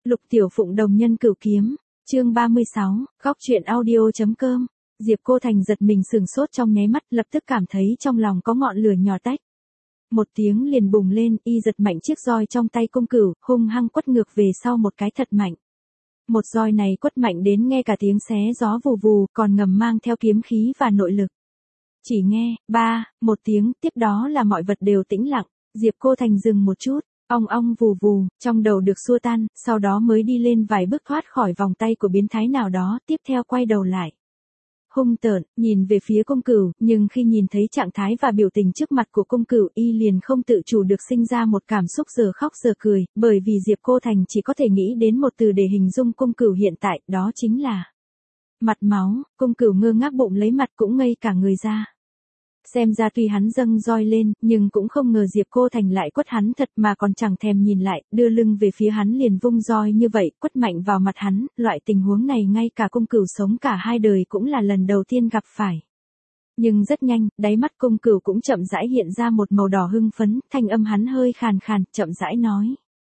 Lục Tiểu Phụng đồng nhân cửu kiếm, chương 36, góc truyện audio.com. Diệp Cô Thành giật mình sửng sốt trong nháy mắt, lập tức cảm thấy trong lòng có ngọn lửa nhỏ tách. Một tiếng liền bùng lên, y giật mạnh chiếc roi trong tay cung cửu, hung hăng quất ngược về sau một cái thật mạnh. Một roi này quất mạnh đến nghe cả tiếng xé gió vù vù, còn ngầm mang theo kiếm khí và nội lực. Chỉ nghe, một tiếng, tiếp đó là mọi vật đều tĩnh lặng. Diệp Cô Thành dừng một chút, ong ong vù vù, trong đầu được xua tan, sau đó mới đi lên vài bước thoát khỏi vòng tay của biến thái nào đó, tiếp theo quay đầu lại. Hung tợn, nhìn về phía cung cửu, nhưng khi nhìn thấy trạng thái và biểu tình trước mặt của cung cửu, y liền không tự chủ được sinh ra một cảm xúc giờ khóc giờ cười, bởi vì Diệp Cô Thành chỉ có thể nghĩ đến một từ để hình dung cung cửu hiện tại, đó chính là mặt máu. Cung cửu ngơ ngác bụng lấy mặt cũng ngây cả người ra. Xem ra tuy hắn dâng roi lên, nhưng cũng không ngờ Diệp Cô Thành lại quất hắn thật mà còn chẳng thèm nhìn lại, đưa lưng về phía hắn liền vung roi như vậy, quất mạnh vào mặt hắn, loại tình huống này ngay cả cung cửu sống cả hai đời cũng là lần đầu tiên gặp phải. Nhưng rất nhanh, đáy mắt cung cửu cũng chậm rãi hiện ra một màu đỏ hưng phấn, thanh âm hắn hơi khàn khàn, chậm rãi nói.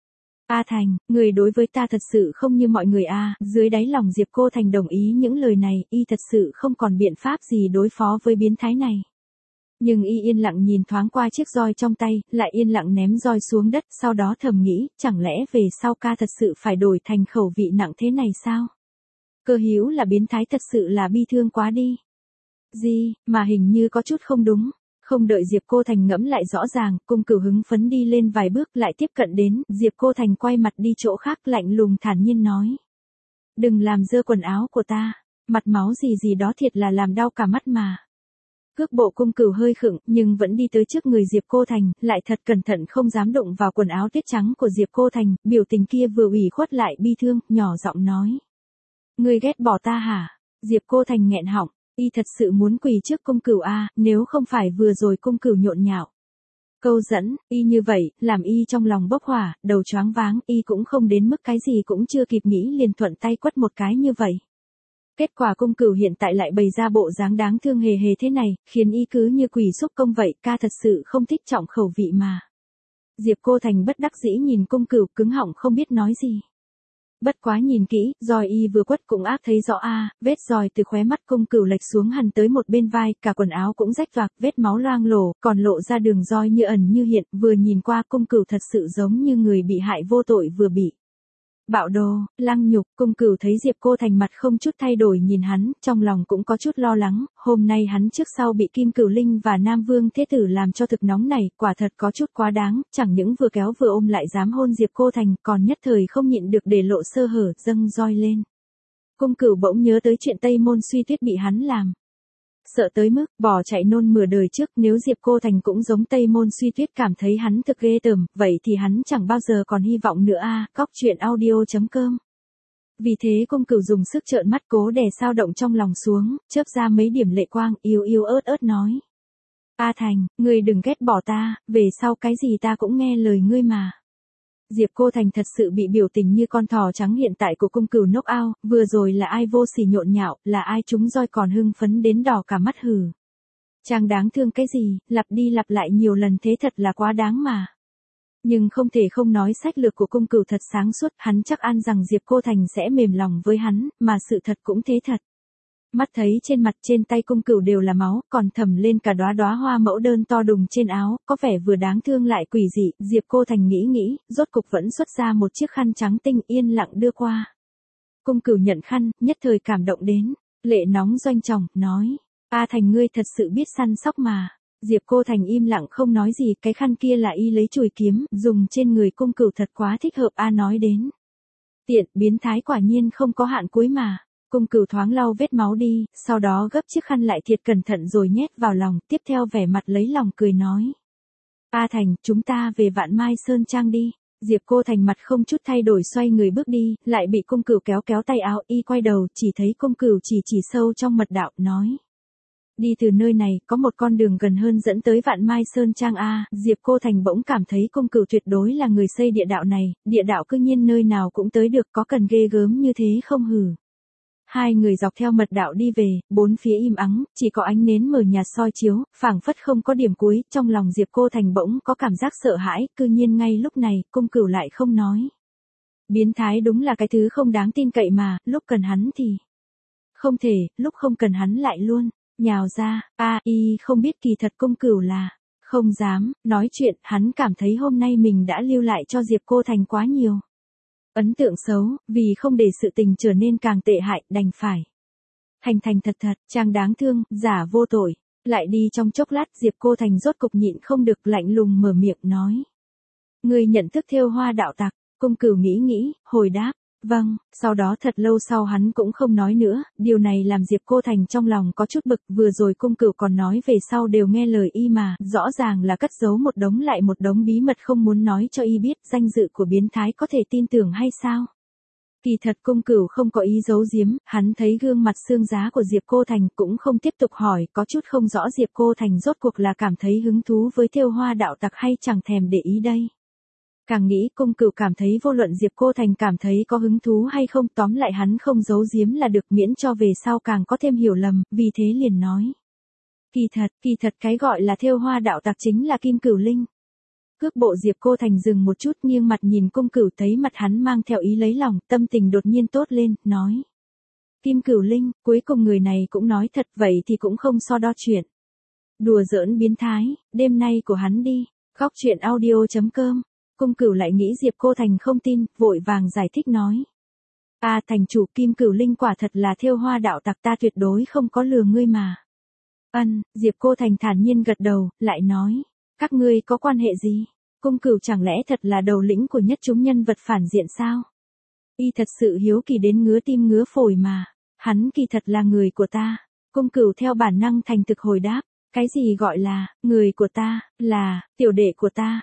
A Thành, người đối với ta thật sự không như mọi người a. Dưới đáy lòng Diệp Cô Thành đồng ý những lời này, y thật sự không còn biện pháp gì đối phó với biến thái này. Nhưng y yên lặng nhìn thoáng qua chiếc roi trong tay, lại yên lặng ném roi xuống đất, sau đó thầm nghĩ, chẳng lẽ về sau ca thật sự phải đổi thành khẩu vị nặng thế này sao? Cơ hữu là biến thái thật sự là bi thương quá đi. Gì, mà hình như có chút không đúng. Không đợi Diệp Cô Thành ngẫm lại rõ ràng, cung cửu hứng phấn đi lên vài bước lại tiếp cận đến, Diệp Cô Thành quay mặt đi chỗ khác lạnh lùng thản nhiên nói. Đừng làm dơ quần áo của ta, mặt máu gì gì đó thiệt là làm đau cả mắt mà. Cước bộ cung cửu hơi khựng, nhưng vẫn đi tới trước người Diệp Cô Thành, lại thật cẩn thận không dám đụng vào quần áo tuyết trắng của Diệp Cô Thành, biểu tình kia vừa ủy khuất lại bi thương, nhỏ giọng nói. Ngươi ghét bỏ ta hả? Diệp Cô Thành nghẹn họng, y thật sự muốn quỳ trước cung cửu a, nếu không phải vừa rồi cung cửu nhộn nhạo. Câu dẫn, y như vậy, làm y trong lòng bốc hỏa, đầu choáng váng, y cũng không đến mức cái gì cũng chưa kịp nghĩ liền thuận tay quất một cái như vậy. Kết quả cung cửu hiện tại lại bày ra bộ dáng đáng thương hề hề thế này, khiến y cứ như quỷ xúc công vậy, ca thật sự không thích trọng khẩu vị mà. Diệp Cô Thành bất đắc dĩ nhìn cung cửu cứng họng không biết nói gì. Bất quá nhìn kỹ, roi y vừa quất cũng ác thấy rõ vết roi từ khóe mắt cung cửu lệch xuống hẳn tới một bên vai, cả quần áo cũng rách toạc, vết máu loang lổ, còn lộ ra đường roi như ẩn như hiện, vừa nhìn qua cung cửu thật sự giống như người bị hại vô tội vừa bị bạo đồ, lăng nhục. Cung cửu thấy Diệp Cô Thành mặt không chút thay đổi nhìn hắn, trong lòng cũng có chút lo lắng, hôm nay hắn trước sau bị Kim Cửu Linh và Nam Vương Thế Tử làm cho thực nóng này, quả thật có chút quá đáng, chẳng những vừa kéo vừa ôm lại dám hôn Diệp Cô Thành, còn nhất thời không nhịn được để lộ sơ hở, dâng roi lên. Cung cửu bỗng nhớ tới chuyện Tây Môn Suy Tuyết bị hắn làm. Sợ tới mức, bỏ chạy nôn mửa đời trước, nếu Diệp Cô Thành cũng giống Tây Môn Suy Tuyết cảm thấy hắn thực ghê tởm, vậy thì hắn chẳng bao giờ còn hy vọng nữa góc truyện audio.com. Vì thế cung cửu dùng sức trợn mắt cố đè sao động trong lòng xuống, chớp ra mấy điểm lệ quang, yếu yếu ớt ớt nói. A Thành, ngươi đừng ghét bỏ ta, về sau cái gì ta cũng nghe lời ngươi mà. Diệp Cô Thành thật sự bị biểu tình như con thỏ trắng hiện tại của cung cửu knock out, vừa rồi là ai vô sỉ nhộn nhạo, là ai trúng roi còn hưng phấn đến đỏ cả mắt hừ. Chàng đáng thương cái gì, lặp đi lặp lại nhiều lần thế thật là quá đáng mà. Nhưng không thể không nói sách lược của cung cửu thật sáng suốt, hắn chắc ăn rằng Diệp Cô Thành sẽ mềm lòng với hắn, mà sự thật cũng thế thật. Mắt thấy trên mặt trên tay cung cửu đều là máu, còn thầm lên cả đóa hoa mẫu đơn to đùng trên áo, có vẻ vừa đáng thương lại quỷ dị, Diệp Cô Thành nghĩ, rốt cục vẫn xuất ra một chiếc khăn trắng tinh yên lặng đưa qua. Cung cửu nhận khăn, nhất thời cảm động đến, lệ nóng doanh tròng, nói, A Thành ngươi thật sự biết săn sóc mà. Diệp Cô Thành im lặng không nói gì, cái khăn kia là y lấy chùi kiếm, dùng trên người cung cửu thật quá thích hợp nói đến. Tiện, biến thái quả nhiên không có hạn cuối mà. Cung cửu thoáng lau vết máu đi, sau đó gấp chiếc khăn lại thiệt cẩn thận rồi nhét vào lòng, tiếp theo vẻ mặt lấy lòng cười nói. A Thành, chúng ta về Vạn Mai Sơn Trang đi. Diệp Cô Thành mặt không chút thay đổi xoay người bước đi, lại bị cung cửu kéo tay áo, y quay đầu, chỉ thấy cung cửu chỉ sâu trong mật đạo, nói. Đi từ nơi này, có một con đường gần hơn dẫn tới Vạn Mai Sơn Trang Diệp Cô Thành bỗng cảm thấy cung cửu tuyệt đối là người xây địa đạo này, địa đạo cư nhiên nơi nào cũng tới được, có cần ghê gớm như thế không hử. Hai người dọc theo mật đạo đi về, bốn phía im ắng, chỉ có ánh nến mờ nhạt soi chiếu, phảng phất không có điểm cuối, trong lòng Diệp Cô Thành bỗng có cảm giác sợ hãi, cư nhiên ngay lúc này, cung cửu lại không nói. Biến thái đúng là cái thứ không đáng tin cậy mà, lúc cần hắn thì không thể, lúc không cần hắn lại luôn nhào ra. Y không biết kỳ thật Cung Cửu là không dám nói chuyện, hắn cảm thấy hôm nay mình đã lưu lại cho Diệp Cô Thành quá nhiều ấn tượng xấu, vì không để sự tình trở nên càng tệ hại, đành phải thành thật thật, chàng đáng thương, giả vô tội. Lại đi trong chốc lát, Diệp Cô Thành rốt cục nhịn không được, lạnh lùng mở miệng nói: Ngươi nhận thức thêu hoa đạo tặc? Cung Cửu nghĩ, hồi đáp: Vâng. Sau đó thật lâu sau hắn cũng không nói nữa, điều này làm Diệp Cô Thành trong lòng có chút bực, vừa rồi Cung Cửu còn nói về sau đều nghe lời y mà, rõ ràng là cất giấu một đống lại một đống bí mật không muốn nói cho y biết, danh dự của biến thái có thể tin tưởng hay sao? Kỳ thật Cung Cửu không có ý giấu giếm, hắn thấy gương mặt xương giá của Diệp Cô Thành cũng không tiếp tục hỏi, có chút không rõ Diệp Cô Thành rốt cuộc là cảm thấy hứng thú với thêu hoa đạo tặc hay chẳng thèm để ý đây. Càng nghĩ Cung Cửu cảm thấy vô luận Diệp Cô Thành cảm thấy có hứng thú hay không, tóm lại hắn không giấu giếm là được, miễn cho về sau càng có thêm hiểu lầm, vì thế liền nói. Kỳ thật cái gọi là thêu hoa đạo tặc chính là Kim Cửu Linh. Cước bộ Diệp Cô Thành dừng một chút, nghiêng mặt nhìn Cung Cửu, thấy mặt hắn mang theo ý lấy lòng, tâm tình đột nhiên tốt lên, nói. Kim Cửu Linh, cuối cùng người này cũng nói thật, vậy thì cũng không so đo chuyện đùa giỡn biến thái, đêm nay của hắn đi. Góc truyện audio.com. Cung Cửu lại nghĩ Diệp Cô Thành không tin, vội vàng giải thích nói. Thành chủ, Kim Cửu Linh quả thật là thêu hoa đạo tặc, ta tuyệt đối không có lừa ngươi mà. Diệp Cô Thành thản nhiên gật đầu, lại nói. Các ngươi có quan hệ gì? Cung Cửu chẳng lẽ thật là đầu lĩnh của nhất chúng nhân vật phản diện sao? Y thật sự hiếu kỳ đến ngứa tim ngứa phổi mà. Hắn kỳ thật là người của ta. Cung Cửu theo bản năng thành thực hồi đáp. Cái gì gọi là, người của ta, là, tiểu đệ của ta,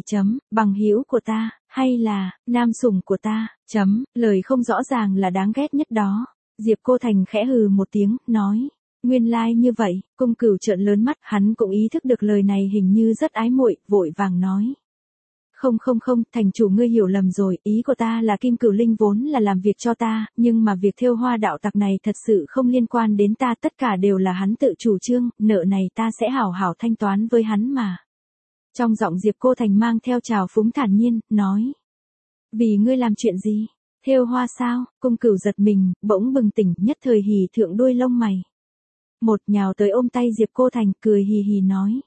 bằng hữu của ta, hay là, nam sủng của ta, lời không rõ ràng là đáng ghét nhất đó. Diệp Cô Thành khẽ hừ một tiếng, nói. Nguyên lai như vậy. Cung Cửu trợn lớn mắt, hắn cũng ý thức được lời này hình như rất ái muội, vội vàng nói. Không, thành chủ ngươi hiểu lầm rồi, ý của ta là Kim Cửu Linh vốn là làm việc cho ta, nhưng mà việc thêu hoa đạo tặc này thật sự không liên quan đến ta, tất cả đều là hắn tự chủ trương, nợ này ta sẽ hảo hảo thanh toán với hắn mà. Trong giọng Diệp Cô Thành mang theo trào phúng thản nhiên, nói. Vì ngươi làm chuyện gì? Thêu hoa sao? Cung Cửu giật mình, bỗng bừng tỉnh, nhất thời hỉ thượng đuôi lông mày. Một nhào tới ôm tay Diệp Cô Thành, cười hì hì nói.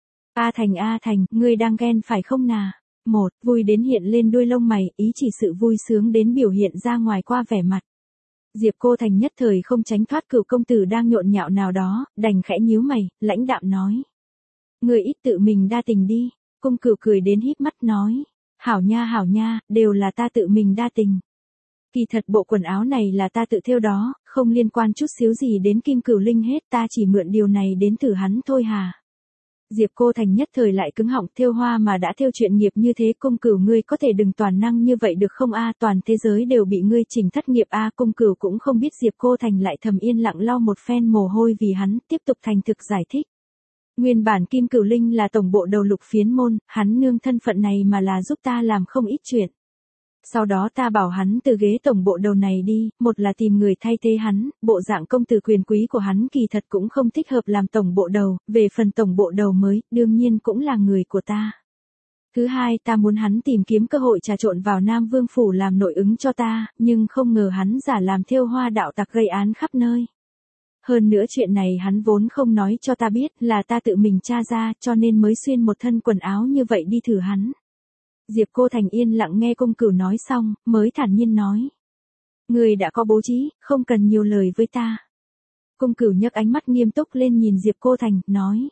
A Thành, ngươi đang ghen phải không nà? Vui đến hiện lên đuôi lông mày, ý chỉ sự vui sướng đến biểu hiện ra ngoài qua vẻ mặt. Diệp Cô Thành nhất thời không tránh thoát Cửu công tử đang nhộn nhạo nào đó, đành khẽ nhíu mày, lãnh đạm nói. Ngươi ít tự mình đa tình đi. Cung Cửu cười đến híp mắt nói. Hảo nha, đều là ta tự mình đa tình. Kỳ thật bộ quần áo này là ta tự thêu đó, không liên quan chút xíu gì đến Kim Cửu Linh hết, ta chỉ mượn điều này đến thử hắn thôi hà. Diệp Cô Thành nhất thời lại cứng họng, thêu hoa mà đã thêu chuyện nghiệp như thế, Cung Cửu ngươi có thể đừng toàn năng như vậy được không toàn thế giới đều bị ngươi chỉnh thất nghiệp Cung Cửu cũng không biết Diệp Cô Thành lại thầm yên lặng lau một phen mồ hôi vì hắn, tiếp tục thành thực giải thích. Nguyên bản Kim Cửu Linh là tổng bộ đầu Lục Phiến môn, hắn nương thân phận này mà là giúp ta làm không ít chuyện. Sau đó ta bảo hắn từ ghế tổng bộ đầu này đi, một là tìm người thay thế hắn, bộ dạng công tử quyền quý của hắn kỳ thật cũng không thích hợp làm tổng bộ đầu, về phần tổng bộ đầu mới, đương nhiên cũng là người của ta. Thứ hai, ta muốn hắn tìm kiếm cơ hội trà trộn vào Nam Vương Phủ làm nội ứng cho ta, nhưng không ngờ hắn giả làm thêu hoa đạo tặc gây án khắp nơi. Hơn nữa chuyện này hắn vốn không nói cho ta biết, là ta tự mình tra ra, cho nên mới xuyên một thân quần áo như vậy đi thử hắn. Diệp Cô Thành yên lặng nghe Cung Cửu nói xong, mới thản nhiên nói. Người đã có bố trí, không cần nhiều lời với ta. Cung Cửu nhấc ánh mắt nghiêm túc lên nhìn Diệp Cô Thành, nói.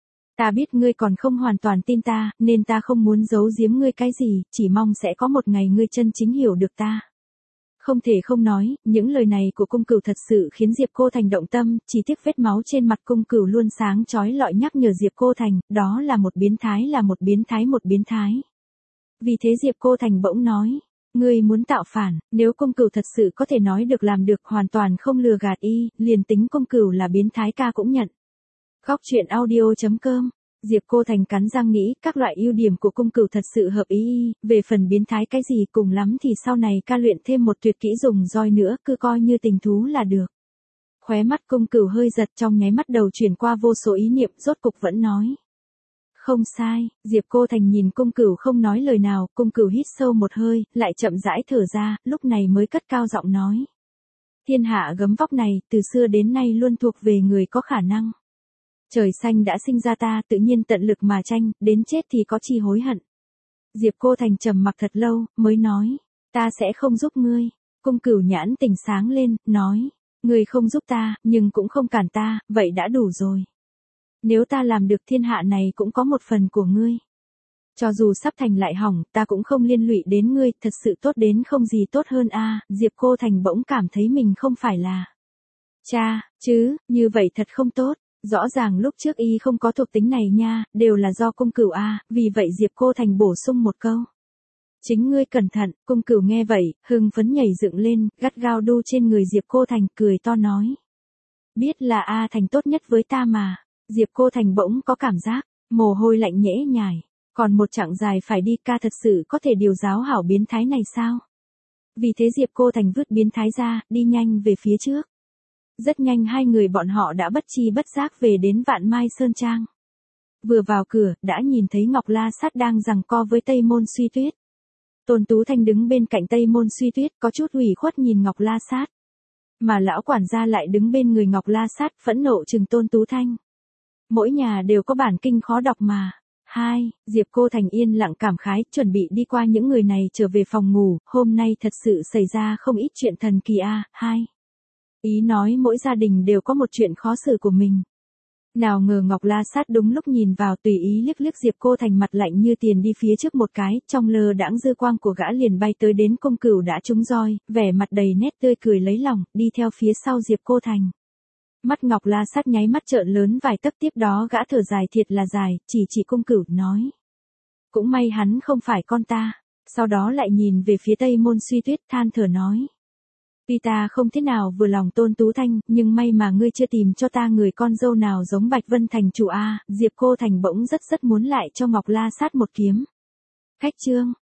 Ta biết ngươi còn không hoàn toàn tin ta, nên ta không muốn giấu giếm ngươi cái gì, chỉ mong sẽ có một ngày ngươi chân chính hiểu được ta. Không thể không nói, những lời này của Cung Cửu thật sự khiến Diệp Cô Thành động tâm, chỉ tiếc vết máu trên mặt Cung Cửu luôn sáng chói lọi nhắc nhở Diệp Cô Thành, đó là một biến thái. Vì thế Diệp Cô Thành bỗng nói, ngươi muốn tạo phản, nếu Cung Cửu thật sự có thể nói được làm được, hoàn toàn không lừa gạt y, liền tính Cung Cửu là biến thái ca cũng nhận. Góc truyện audio.com. Diệp Cô Thành cắn răng nghĩ, các loại ưu điểm của Cung Cửu thật sự hợp ý y, về phần biến thái cái gì cùng lắm thì sau này ca luyện thêm một tuyệt kỹ dùng roi nữa, cứ coi như tình thú là được. Khóe mắt Cung Cửu hơi giật, trong nháy mắt đầu chuyển qua vô số ý niệm, rốt cục vẫn nói. Không sai, Diệp Cô Thành nhìn Cung Cửu không nói lời nào, Cung Cửu hít sâu một hơi, lại chậm rãi thở ra, lúc này mới cất cao giọng nói. Thiên hạ gấm vóc này, từ xưa đến nay luôn thuộc về người có khả năng. Trời xanh đã sinh ra ta, tự nhiên tận lực mà tranh, đến chết thì có chi hối hận. Diệp Cô Thành trầm mặc thật lâu, mới nói, ta sẽ không giúp ngươi. Cung Cửu nhãn tỉnh sáng lên, nói, ngươi không giúp ta, nhưng cũng không cản ta, vậy đã đủ rồi. Nếu ta làm được thiên hạ này cũng có một phần của ngươi. Cho dù sắp thành lại hỏng, ta cũng không liên lụy đến ngươi, thật sự tốt đến không gì tốt hơn a. Diệp Cô Thành bỗng cảm thấy mình không phải là cha, chứ, như vậy thật không tốt. Rõ ràng lúc trước y không có thuộc tính này nha, đều là do Cung Cửu a, vì vậy Diệp Cô Thành bổ sung một câu. Chính ngươi cẩn thận. Cung Cửu nghe vậy, hưng phấn nhảy dựng lên, gắt gao đu trên người Diệp Cô Thành, cười to nói. Biết là A Thành tốt nhất với ta mà. Diệp Cô Thành bỗng có cảm giác, mồ hôi lạnh nhễ nhại. Còn một chặng dài phải đi, ca thật sự có thể điều giáo hảo biến thái này sao? Vì thế Diệp Cô Thành vứt biến thái ra, đi nhanh về phía trước. Rất nhanh hai người bọn họ đã bất chi bất giác về đến Vạn Mai Sơn Trang. Vừa vào cửa, đã nhìn thấy Ngọc La Sát đang giằng co với Tây Môn Suy Tuyết. Tôn Tú Thanh đứng bên cạnh Tây Môn Suy Tuyết, có chút ủy khuất nhìn Ngọc La Sát. Mà lão quản gia lại đứng bên người Ngọc La Sát, phẫn nộ trừng Tôn Tú Thanh. Mỗi nhà đều có bản kinh khó đọc mà. Diệp Cô Thành yên lặng cảm khái, chuẩn bị đi qua những người này trở về phòng ngủ, hôm nay thật sự xảy ra không ít chuyện thần kỳ a. Ý nói mỗi gia đình đều có một chuyện khó xử của mình. Nào ngờ Ngọc La Sát đúng lúc nhìn vào, tùy ý liếc liếc Diệp Cô Thành, mặt lạnh như tiền đi phía trước một cái, trong lơ đãng dư quang của gã liền bay tới đến Cung Cửu đã trúng roi, vẻ mặt đầy nét tươi cười lấy lòng, đi theo phía sau Diệp Cô Thành. Mắt Ngọc La Sát nháy mắt trợn lớn vài tấc, tiếp đó gã thở dài thiệt là dài, chỉ Cung Cửu nói. Cũng may hắn không phải con ta. Sau đó lại nhìn về phía Tây Môn Suy Tuyết, than thở nói. Tuy ta không thế nào vừa lòng Tôn Tú Thanh, nhưng may mà ngươi chưa tìm cho ta người con dâu nào giống Bạch Vân Thành chủ a. Diệp Cô Thành bỗng rất muốn lại cho Ngọc La Sát một kiếm. Khách chương.